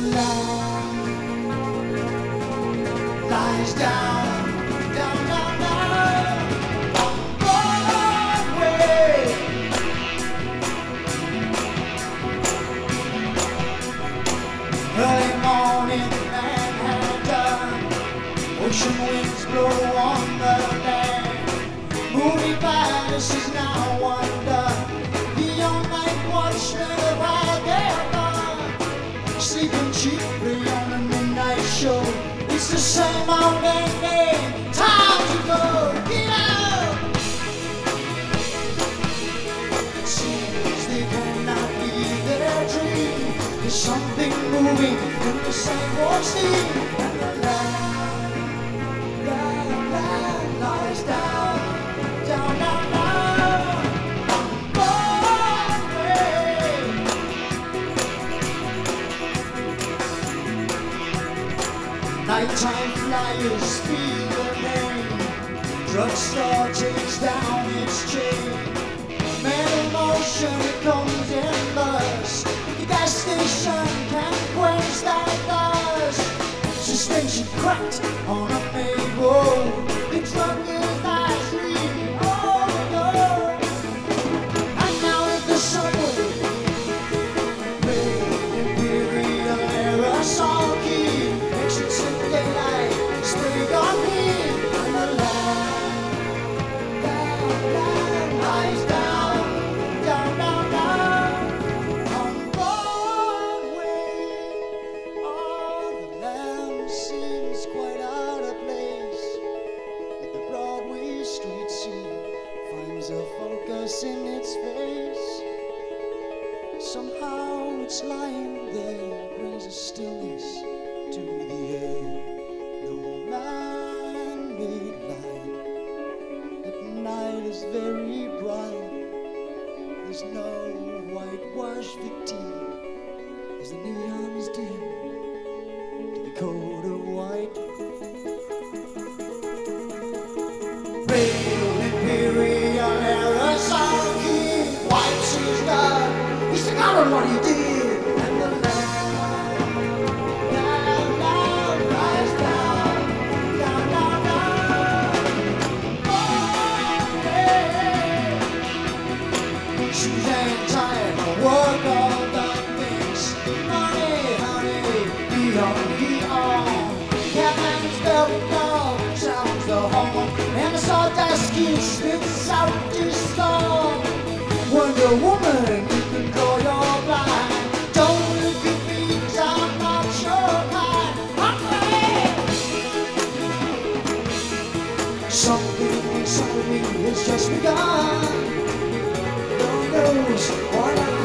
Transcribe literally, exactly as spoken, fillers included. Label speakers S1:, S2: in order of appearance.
S1: land lies down, down, down, down on Broadway. Early morning Manhattan, ocean winds blow on the land. Movie palace is now undone. The all-night watchmen have had their fun, sleeping cheaply on a midnight show. It's the same old ending. Time to go. Get out. It seems they cannot leave their dream. There's something moving in the sidewalk steam, and the land, land, land lies down, down, down, down on Broadway. Nighttime flyers feel the name. Drugstore takes down its chain. Metal motion comes in bursts. The gas station can't quench that thirst. Suspension cracked on a main road. The truck is that tree. Oh no! And now at the subway, red imperial aerosol key. Exits in daylight, spray on me. And the land, land, land lies down, down, down, down on Broadway. Oh, the land seems quite out of place, but the Broadway street scene finds a focus in its face. Somehow it's lying there, brings a stillness to the air. No man-made light. At night is very bright. There's no whitewash victim as the neons dim to the code of white. Pale imperial aerosol key. White shoes done. He's forgotten what he did. And the land, land, land lies down, down, down, down. Broadway. Shoes ain't tired, no work all done things. Money, honey, be on, be on. Captain's very dog sounds the horn, and the sawdust kid spits out his song. Wonder Woman, you can call your blind. Don't look at me, 'cause I'm not your kind. Broadway. Something inside me has just begun. Lord knows what I